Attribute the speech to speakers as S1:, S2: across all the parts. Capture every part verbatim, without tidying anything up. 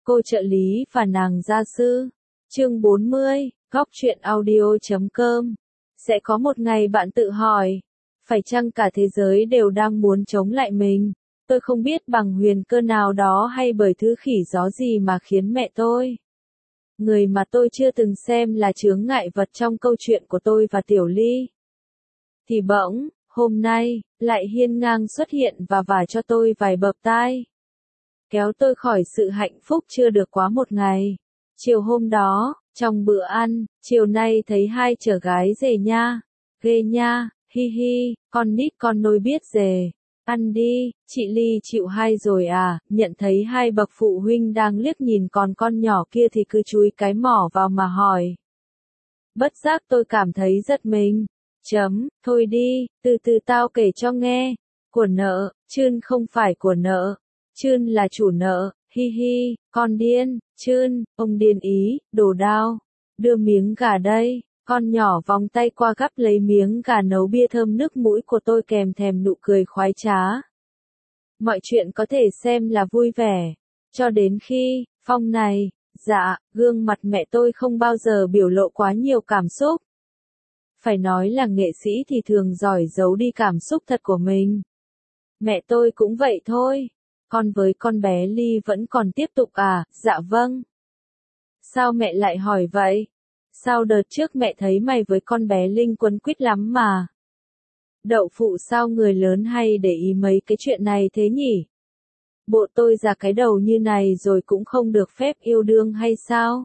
S1: Cô trợ lý và nàng gia sư. Chương bốn mươi, góc truyện audio chấm com. Sẽ có một ngày bạn tự hỏi, phải chăng cả thế giới đều đang muốn chống lại mình? Tôi không biết bằng huyền cơ nào đó hay bởi thứ khỉ gió gì mà khiến mẹ tôi, người mà tôi chưa từng xem là chướng ngại vật trong câu chuyện của tôi và Tiểu Ly, thì bỗng, hôm nay, lại hiên ngang xuất hiện và vả cho tôi vài bập tai, kéo tôi khỏi sự hạnh phúc chưa được quá một ngày. Chiều hôm đó, trong bữa ăn, chiều nay thấy hai chở gái rể nha, ghê nha, hi hi, con nít con nôi biết rể. Ăn đi, chị Ly chịu hay rồi à, nhận thấy hai bậc phụ huynh đang liếc nhìn còn con nhỏ kia thì cứ chúi cái mỏ vào mà hỏi. Bất giác tôi cảm thấy giật mình. Chấm, thôi đi, từ từ tao kể cho nghe. Của nợ, Trươn không phải của nợ. Trươn là chủ nợ, hi hi, con điên, Trươn, ông điên ý, đồ đao. Đưa miếng gà đây. Con nhỏ vòng tay qua gắp lấy miếng gà nấu bia thơm nước mũi của tôi kèm thèm nụ cười khoái trá. Mọi chuyện có thể xem là vui vẻ. Cho đến khi, Phong này, dạ, gương mặt mẹ tôi không bao giờ biểu lộ quá nhiều cảm xúc. Phải nói là nghệ sĩ thì thường giỏi giấu đi cảm xúc thật của mình. Mẹ tôi cũng vậy thôi. Con với con bé Ly vẫn còn tiếp tục à, dạ vâng. Sao mẹ lại hỏi vậy? Sao đợt trước mẹ thấy mày với con bé Linh quấn quýt lắm mà. Đậu phụ sao người lớn hay để ý mấy cái chuyện này thế nhỉ? Bộ tôi già cái đầu như này rồi cũng không được phép yêu đương hay sao?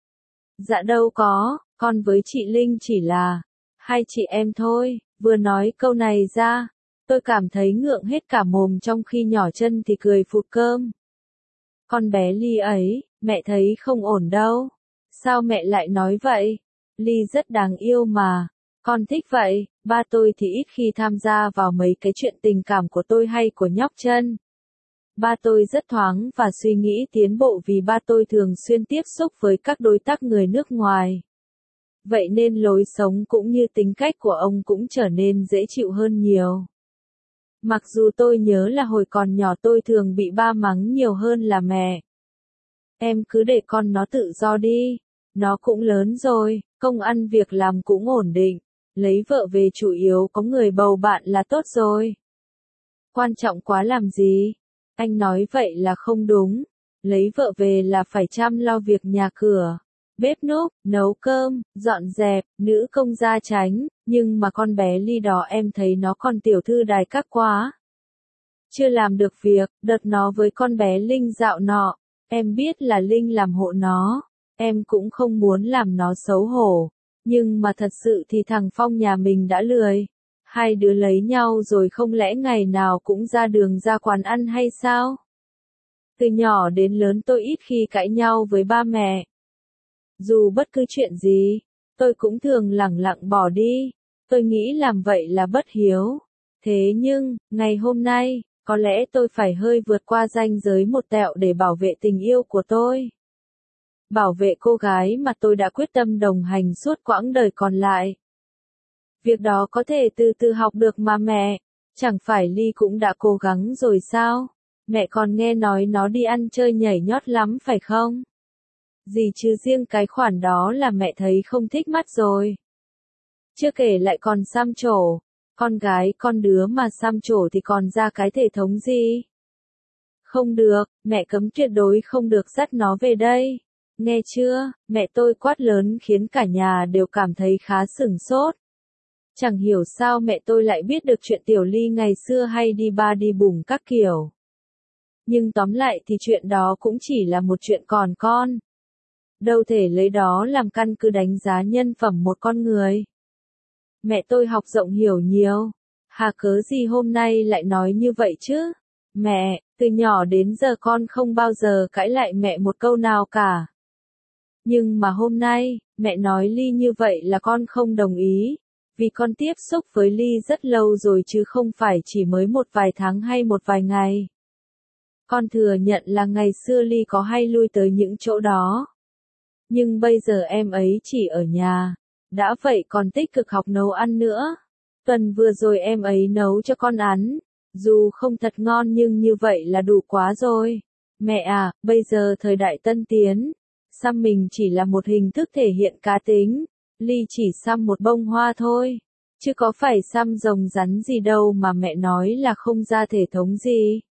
S1: Dạ đâu có, con với chị Linh chỉ là hai chị em thôi. Vừa nói câu này ra, tôi cảm thấy ngượng hết cả mồm trong khi nhỏ chân thì cười phụt cơm. Con bé Ly ấy, mẹ thấy không ổn đâu. Sao mẹ lại nói vậy? Ly rất đáng yêu mà. Con thích vậy, ba tôi thì ít khi tham gia vào mấy cái chuyện tình cảm của tôi hay của nhóc chân. Ba tôi rất thoáng và suy nghĩ tiến bộ vì ba tôi thường xuyên tiếp xúc với các đối tác người nước ngoài. Vậy nên lối sống cũng như tính cách của ông cũng trở nên dễ chịu hơn nhiều. Mặc dù tôi nhớ là hồi còn nhỏ tôi thường bị ba mắng nhiều hơn là mẹ. Em cứ để con nó tự do đi. Nó cũng lớn rồi, công ăn việc làm cũng ổn định. Lấy vợ về chủ yếu có người bầu bạn là tốt rồi. Quan trọng quá làm gì? Anh nói vậy là không đúng. Lấy vợ về là phải chăm lo việc nhà cửa, bếp núc, nấu cơm, dọn dẹp, nữ công gia chánh. Nhưng mà con bé Ly đó em thấy nó còn tiểu thư đài các quá. Chưa làm được việc, đợt nó với con bé Linh dạo nọ. Em biết là Linh làm hộ nó. Em cũng không muốn làm nó xấu hổ. Nhưng mà thật sự thì thằng Phong nhà mình đã lười. Hai đứa lấy nhau rồi không lẽ ngày nào cũng ra đường ra quán ăn hay sao? Từ nhỏ đến lớn tôi ít khi cãi nhau với ba mẹ. Dù bất cứ chuyện gì, tôi cũng thường lẳng lặng bỏ đi. Tôi nghĩ làm vậy là bất hiếu. Thế nhưng, ngày hôm nay, có lẽ tôi phải hơi vượt qua ranh giới một tẹo để bảo vệ tình yêu của tôi. Bảo vệ cô gái mà tôi đã quyết tâm đồng hành suốt quãng đời còn lại. Việc đó có thể từ từ học được mà mẹ. Chẳng phải Ly cũng đã cố gắng rồi sao? Mẹ còn nghe nói nó đi ăn chơi nhảy nhót lắm phải không? Gì chứ riêng cái khoản đó là mẹ thấy không thích mắt rồi. Chưa kể lại còn xăm trổ. Con gái con đứa mà xăm trổ thì còn ra cái thể thống gì? Không được, mẹ cấm tuyệt đối không được dắt nó về đây. Nghe chưa, mẹ tôi quát lớn khiến cả nhà đều cảm thấy khá sửng sốt. Chẳng hiểu sao mẹ tôi lại biết được chuyện Tiểu Ly ngày xưa hay đi ba đi bùng các kiểu. Nhưng tóm lại thì chuyện đó cũng chỉ là một chuyện còn con. Đâu thể lấy đó làm căn cứ đánh giá nhân phẩm một con người. Mẹ tôi học rộng hiểu nhiều. Hà cớ gì hôm nay lại nói như vậy chứ? Mẹ, từ nhỏ đến giờ con không bao giờ cãi lại mẹ một câu nào cả. Nhưng mà hôm nay, mẹ nói Ly như vậy là con không đồng ý. Vì con tiếp xúc với Ly rất lâu rồi chứ không phải chỉ mới một vài tháng hay một vài ngày. Con thừa nhận là ngày xưa Ly có hay lui tới những chỗ đó. Nhưng bây giờ em ấy chỉ ở nhà. Đã vậy còn tích cực học nấu ăn nữa. Tuần vừa rồi em ấy nấu cho con ăn. Dù không thật ngon nhưng như vậy là đủ quá rồi. Mẹ à, bây giờ thời đại tân tiến, xăm mình chỉ là một hình thức thể hiện cá tính, Ly chỉ xăm một bông hoa thôi, chứ có phải xăm rồng rắn gì đâu mà mẹ nói là không ra thể thống gì.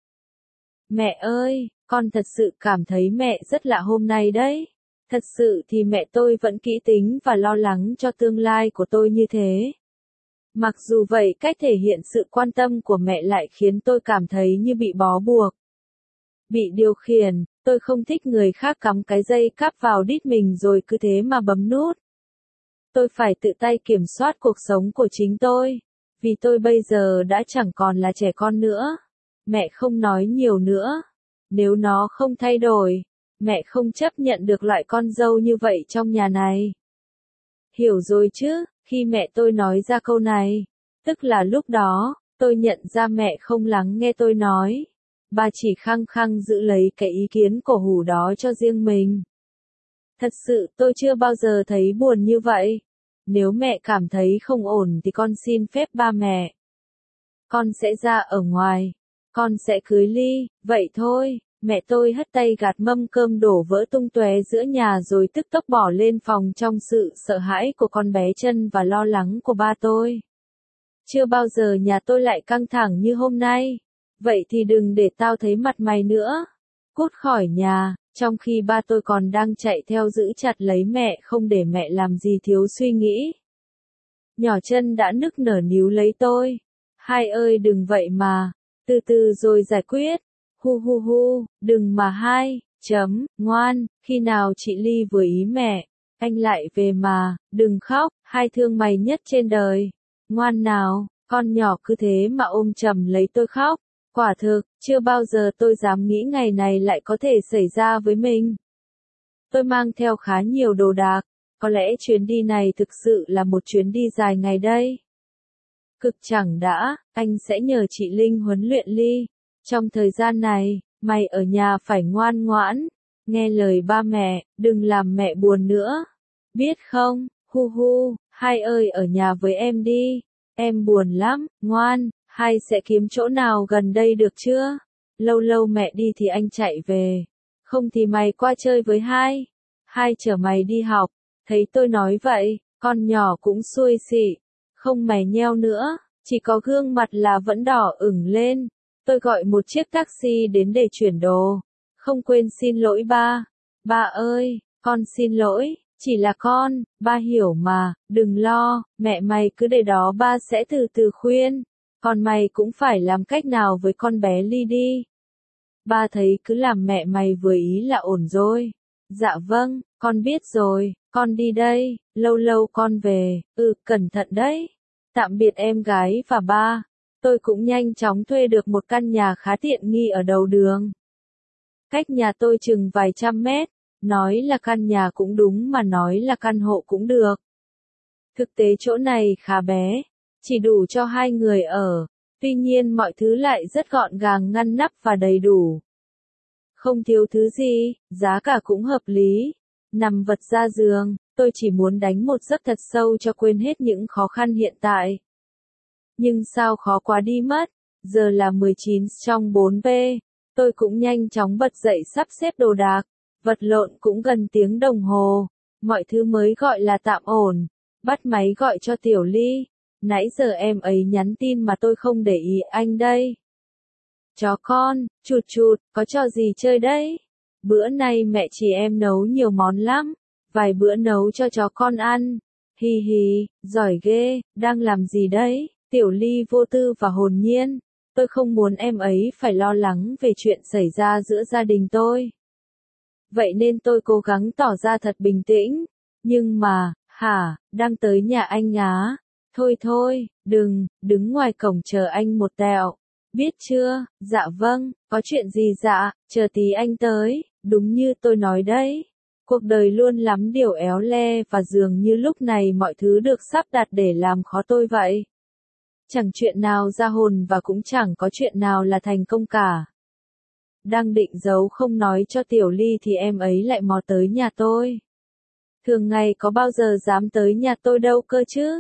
S1: Mẹ ơi, con thật sự cảm thấy mẹ rất lạ hôm nay đấy. Thật sự thì mẹ tôi vẫn kỹ tính và lo lắng cho tương lai của tôi như thế. Mặc dù vậy cách thể hiện sự quan tâm của mẹ lại khiến tôi cảm thấy như bị bó buộc. Bị điều khiển, tôi không thích người khác cắm cái dây cáp vào đít mình rồi cứ thế mà bấm nút. Tôi phải tự tay kiểm soát cuộc sống của chính tôi, vì tôi bây giờ đã chẳng còn là trẻ con nữa. Mẹ không nói nhiều nữa. Nếu nó không thay đổi, mẹ không chấp nhận được loại con dâu như vậy trong nhà này. Hiểu rồi chứ, khi mẹ tôi nói ra câu này, tức là lúc đó, tôi nhận ra mẹ không lắng nghe tôi nói. Bà chỉ khăng khăng giữ lấy cái ý kiến cổ hủ đó cho riêng mình. Thật sự tôi chưa bao giờ thấy buồn như vậy. Nếu mẹ cảm thấy không ổn thì con xin phép ba mẹ. Con sẽ ra ở ngoài. Con sẽ cưới Ly, vậy thôi. Mẹ tôi hất tay gạt mâm cơm đổ vỡ tung tóe giữa nhà rồi tức tốc bỏ lên phòng trong sự sợ hãi của con bé Chân và lo lắng của ba tôi. Chưa bao giờ nhà tôi lại căng thẳng như hôm nay. Vậy thì đừng để tao thấy mặt mày nữa. Cút khỏi nhà, trong khi ba tôi còn đang chạy theo giữ chặt lấy mẹ không để mẹ làm gì thiếu suy nghĩ. Nhỏ Chân đã nức nở níu lấy tôi. Hai ơi đừng vậy mà, từ từ rồi giải quyết. Hu hu hu, đừng mà hai, chấm, ngoan, khi nào chị Ly vừa ý mẹ, anh lại về mà, đừng khóc, hai thương mày nhất trên đời. Ngoan nào, con nhỏ cứ thế mà ôm chầm lấy tôi khóc. Quả thực, chưa bao giờ tôi dám nghĩ ngày này lại có thể xảy ra với mình. Tôi mang theo khá nhiều đồ đạc, có lẽ chuyến đi này thực sự là một chuyến đi dài ngày đây. Cực chẳng đã, anh sẽ nhờ chị Linh huấn luyện Ly. Trong thời gian này, mày ở nhà phải ngoan ngoãn, nghe lời ba mẹ, đừng làm mẹ buồn nữa. Biết không, hu hu, hai ơi ở nhà với em đi, em buồn lắm, ngoan, hai sẽ kiếm chỗ nào gần đây được chưa? Lâu lâu mẹ đi thì anh chạy về, không thì mày qua chơi với hai. Hai chở mày đi học, thấy tôi nói vậy, con nhỏ cũng xuôi xị, không mày nheo nữa, chỉ có gương mặt là vẫn đỏ ửng lên. Tôi gọi một chiếc taxi đến để chuyển đồ. Không quên xin lỗi ba. Ba ơi, con xin lỗi, chỉ là con, ba hiểu mà, đừng lo, mẹ mày cứ để đó ba sẽ từ từ khuyên. Còn mày cũng phải làm cách nào với con bé Ly đi. Ba thấy cứ làm mẹ mày vừa ý là ổn rồi. Dạ vâng, con biết rồi, con đi đây, lâu lâu con về, ừ, cẩn thận đấy. Tạm biệt em gái và ba. Tôi cũng nhanh chóng thuê được một căn nhà khá tiện nghi ở đầu đường. Cách nhà tôi chừng vài trăm mét, nói là căn nhà cũng đúng mà nói là căn hộ cũng được. Thực tế chỗ này khá bé, chỉ đủ cho hai người ở, tuy nhiên mọi thứ lại rất gọn gàng ngăn nắp và đầy đủ. Không thiếu thứ gì, giá cả cũng hợp lý. Nằm vật ra giường, tôi chỉ muốn đánh một giấc thật sâu cho quên hết những khó khăn hiện tại. Nhưng sao khó quá đi mất, giờ là mười chín trong bốn p, tôi cũng nhanh chóng bật dậy sắp xếp đồ đạc, vật lộn cũng gần tiếng đồng hồ, mọi thứ mới gọi là tạm ổn, bắt máy gọi cho Tiểu Ly, nãy giờ em ấy nhắn tin mà tôi không để ý anh đây. Chó con, chụt chụt, có trò gì chơi đấy? Bữa nay mẹ chị em nấu nhiều món lắm, vài bữa nấu cho chó con ăn, hi hi, giỏi ghê, đang làm gì đấy? Tiểu Ly vô tư và hồn nhiên, tôi không muốn em ấy phải lo lắng về chuyện xảy ra giữa gia đình tôi. Vậy nên tôi cố gắng tỏ ra thật bình tĩnh, nhưng mà, hả, đang tới nhà anh á? Thôi thôi, đừng, đứng ngoài cổng chờ anh một tẹo. Biết chưa, dạ vâng, có chuyện gì dạ, chờ tí anh tới, đúng như tôi nói đấy. Cuộc đời luôn lắm điều éo le và dường như lúc này mọi thứ được sắp đặt để làm khó tôi vậy. Chẳng chuyện nào ra hồn và cũng chẳng có chuyện nào là thành công cả. Đang định giấu không nói cho Tiểu Ly thì em ấy lại mò tới nhà tôi. Thường ngày có bao giờ dám tới nhà tôi đâu cơ chứ.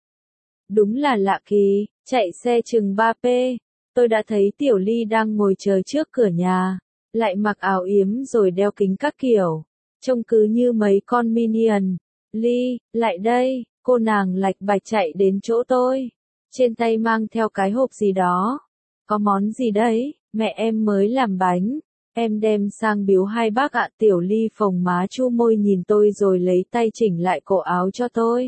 S1: Đúng là lạ kỳ, chạy xe chừng ba p, tôi đã thấy Tiểu Ly đang ngồi chờ trước cửa nhà. lại mặc áo yếm rồi đeo kính các kiểu, trông cứ như mấy con minion. Ly, lại đây, cô nàng lạch bạch chạy đến chỗ tôi, trên tay mang theo cái hộp gì đó. Có món gì đấy, mẹ em mới làm bánh, em đem sang biếu hai bác ạ. Tiểu Ly phồng má chu môi nhìn tôi rồi lấy tay chỉnh lại cổ áo cho tôi.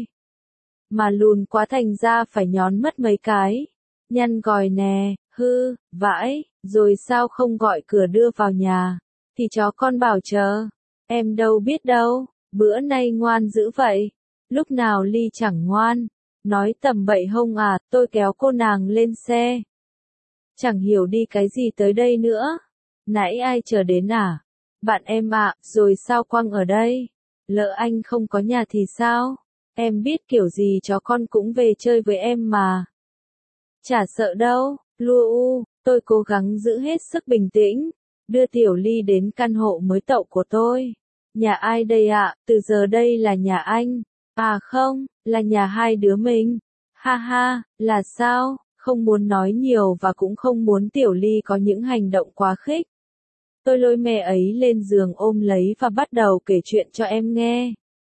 S1: Mà lùn quá thành ra phải nhón mất mấy cái. Nhăn gòi nè, hư, vãi, rồi sao không gọi cửa đưa vào nhà, thì chó con bảo chờ. Em đâu biết đâu, bữa nay ngoan dữ vậy. Lúc nào Ly chẳng ngoan, nói tầm bậy hông à. Tôi kéo cô nàng lên xe. Chẳng hiểu đi cái gì tới đây nữa. Nãy ai chờ đến à? Bạn em ạ, rồi sao Quang ở đây? Lỡ anh không có nhà thì sao? Em biết kiểu gì chó con cũng về chơi với em mà. Chả sợ đâu, lua u, tôi cố gắng giữ hết sức bình tĩnh, đưa Tiểu Ly đến căn hộ mới tậu của tôi. Nhà ai đây ạ? Từ giờ đây là nhà anh. À không, là nhà hai đứa mình. Ha ha, là sao? Không muốn nói nhiều và cũng không muốn Tiểu Ly có những hành động quá khích. Tôi lôi mẹ ấy lên giường ôm lấy và bắt đầu kể chuyện cho em nghe.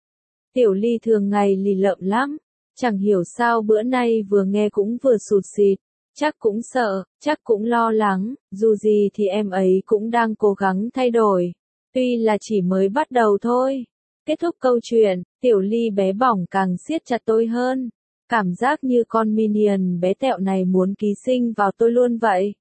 S1: Tiểu Ly thường ngày lì lợm lắm, chẳng hiểu sao bữa nay vừa nghe cũng vừa sụt sịt, chắc cũng sợ, chắc cũng lo lắng, dù gì thì em ấy cũng đang cố gắng thay đổi, tuy là chỉ mới bắt đầu thôi. Kết thúc câu chuyện, Tiểu Ly bé bỏng càng siết chặt tôi hơn, cảm giác như con minion bé tẹo này muốn ký sinh vào tôi luôn vậy.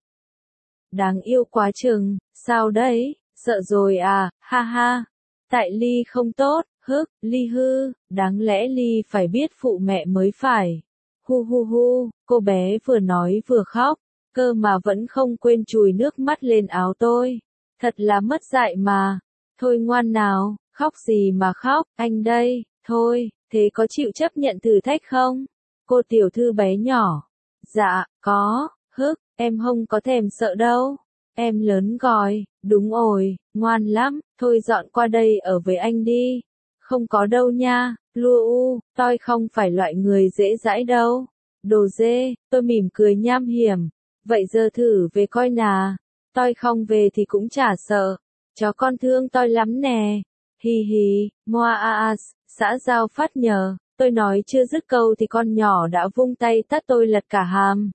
S1: Đáng yêu quá chừng, sao đấy, sợ rồi à, ha ha. Tại Ly không tốt, hức, Ly hư, đáng lẽ Ly phải biết phụ mẹ mới phải. Hu hu hu, cô bé vừa nói vừa khóc, cơ mà vẫn không quên chùi nước mắt lên áo tôi. Thật là mất dạy mà. Thôi ngoan nào, khóc gì mà khóc, anh đây, thôi, thế có chịu chấp nhận thử thách không? Cô tiểu thư bé nhỏ. Dạ, có, hức, em không có thèm sợ đâu. Em lớn gọi, đúng rồi, ngoan lắm, thôi dọn qua đây ở với anh đi. Không có đâu nha, lua u, tôi không phải loại người dễ dãi đâu. Đồ dê, tôi mỉm cười nham hiểm. Vậy giờ thử về coi nà. Tôi không về thì cũng chả sợ. Chó con thương tôi lắm nè. Hi hi, moa a xã giao phát nhờ. Tôi nói chưa dứt câu thì con nhỏ đã vung tay tát tôi lật cả hàm.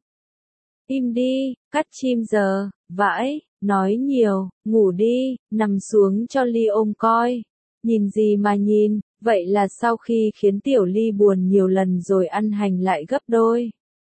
S1: Im đi, cắt chim giờ, vãi, nói nhiều, ngủ đi, nằm xuống cho Ly ôm coi. Nhìn gì mà nhìn, vậy là sau khi khiến Tiểu Ly buồn nhiều lần rồi ăn hành lại gấp đôi.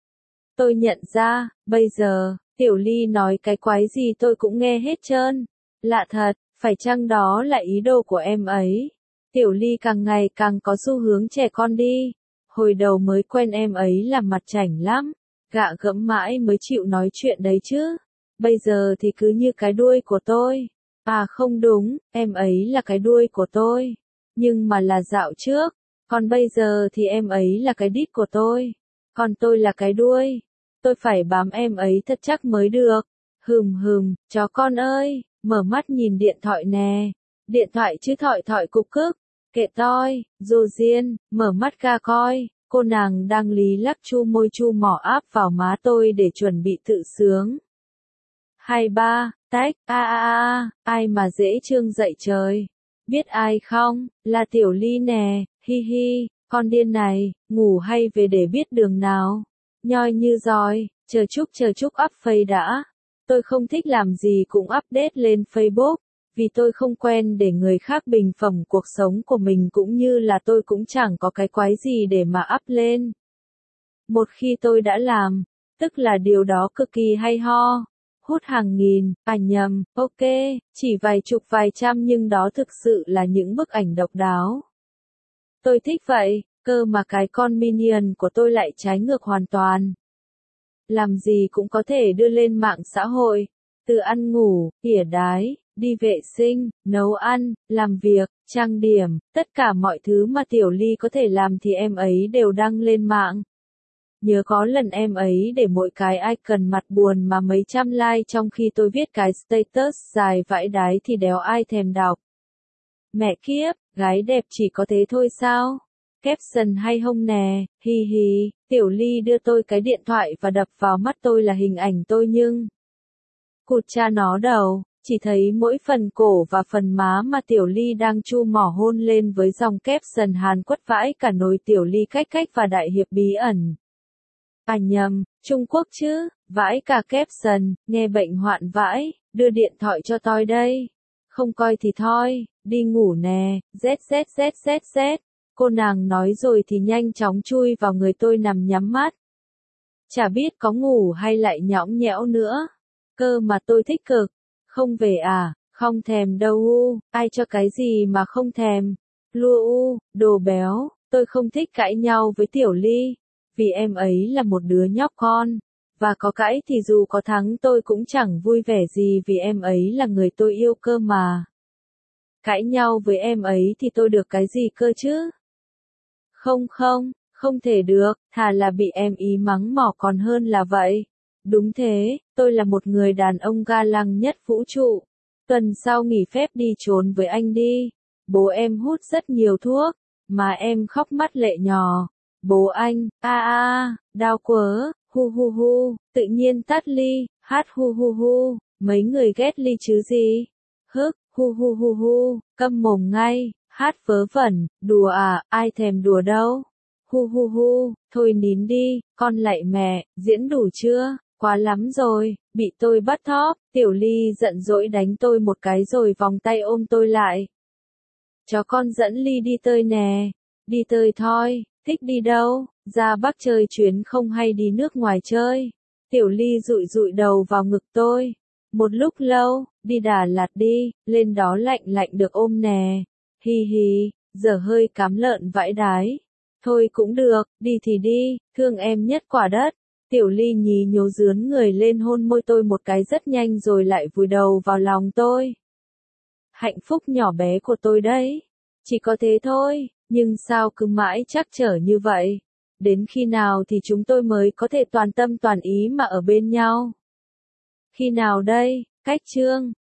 S1: Tôi nhận ra, bây giờ, Tiểu Ly nói cái quái gì tôi cũng nghe hết trơn. Lạ thật, phải chăng đó là ý đồ của em ấy? Tiểu Ly càng ngày càng có xu hướng trẻ con đi. Hồi đầu mới quen em ấy là mặt chảnh lắm, gạ gẫm mãi mới chịu nói chuyện đấy chứ. Bây giờ thì cứ như cái đuôi của tôi. À không đúng, em ấy là cái đuôi của tôi. Nhưng mà là dạo trước. Còn bây giờ thì em ấy là cái đít của tôi. Còn tôi là cái đuôi. Tôi phải bám em ấy thật chắc mới được. Hừm hừm, chó con ơi, mở mắt nhìn điện thoại nè. Điện thoại chứ thỏi thỏi cục cức. Kệ toi, dô diên, mở mắt ra coi. Cô nàng đang lý lắc chu môi chu mỏ áp vào má tôi để chuẩn bị tự sướng. Hai ba, tách, a a a, ai mà dễ trương dậy trời. Biết ai không, là Tiểu Ly nè, hi hi, con điên này, ngủ hay về để biết đường nào. Nhoi như giòi, chờ chút chờ chút up face đã. Tôi không thích làm gì cũng update lên Facebook, vì tôi không quen để người khác bình phẩm cuộc sống của mình cũng như là tôi cũng chẳng có cái quái gì để mà up lên. Một khi tôi đã làm, tức là điều đó cực kỳ hay ho. Hút hàng nghìn, à nhầm, ok, chỉ vài chục vài trăm nhưng đó thực sự là những bức ảnh độc đáo. Tôi thích vậy, cơ mà cái con minion của tôi lại trái ngược hoàn toàn. Làm gì cũng có thể đưa lên mạng xã hội, từ ăn ngủ, tỉa đái, đi vệ sinh, nấu ăn, làm việc, trang điểm, tất cả mọi thứ mà Tiểu Ly có thể làm thì em ấy đều đăng lên mạng. Nhớ có lần em ấy để mỗi cái icon mặt buồn mà mấy trăm like trong khi tôi viết cái status dài vãi đái thì đéo ai thèm đọc. Mẹ kiếp, gái đẹp chỉ có thế thôi sao? Caption hay hông nè, hi hi, Tiểu Ly đưa tôi cái điện thoại và đập vào mắt tôi là hình ảnh tôi nhưng... Cụt cha nó đầu, chỉ thấy mỗi phần cổ và phần má mà Tiểu Ly đang chu mỏ hôn lên với dòng caption Hàn quất vãi cả nồi Tiểu Ly cách cách và đại hiệp bí ẩn. À nhầm, Trung Quốc chứ, vãi cả caption, nghe bệnh hoạn vãi, đưa điện thoại cho tôi đây. Không coi thì thôi, đi ngủ nè, zzzzzz. Cô nàng nói rồi thì nhanh chóng chui vào người tôi nằm nhắm mắt. Chả biết có ngủ hay lại nhõng nhẽo nữa. Cơ mà tôi thích cực. Không về à, không thèm đâu u, ai cho cái gì mà không thèm. Lua u, đồ béo, tôi không thích cãi nhau với Tiểu Ly. Vì em ấy là một đứa nhóc con. Và có cãi thì dù có thắng tôi cũng chẳng vui vẻ gì vì em ấy là người tôi yêu cơ mà. Cãi nhau với em ấy thì tôi được cái gì cơ chứ? Không không, không thể được, thà là bị em ý mắng mỏ còn hơn là vậy. Đúng thế, tôi là một người đàn ông ga lăng nhất vũ trụ. Tuần sau nghỉ phép đi trốn với anh đi. Bố em hút rất nhiều thuốc, mà em khóc mắt lệ nhò. Bố anh, a a, đau quớ, hu hu hu, tự nhiên tắt ly, hát hu hu hu, mấy người ghét ly chứ gì. Hức, hu hu hu hu, câm mồm ngay, hát vớ vẩn, đùa à, ai thèm đùa đâu. Hu hu hu, thôi nín đi, con lạy mẹ, diễn đủ chưa? Quá lắm rồi, bị tôi bắt thóp, Tiểu Ly giận dỗi đánh tôi một cái rồi vòng tay ôm tôi lại. Cho con dẫn Ly đi tơi nè, đi tơi thôi, thích đi đâu, ra Bắc chơi chuyến không hay đi nước ngoài chơi. Tiểu Ly dụi dụi đầu vào ngực tôi. Một lúc lâu, đi Đà Lạt đi, lên đó lạnh lạnh được ôm nè. Hi hi, giờ hơi cám lợn vãi đái. Thôi cũng được, đi thì đi, thương em nhất quả đất. Tiểu Ly nhí nhố dướn người lên hôn môi tôi một cái rất nhanh rồi lại vùi đầu vào lòng tôi. Hạnh phúc nhỏ bé của tôi đấy. Chỉ có thế thôi, nhưng sao cứ mãi trắc trở như vậy? Đến khi nào thì chúng tôi mới có thể toàn tâm toàn ý mà ở bên nhau? Khi nào đây? Cách chương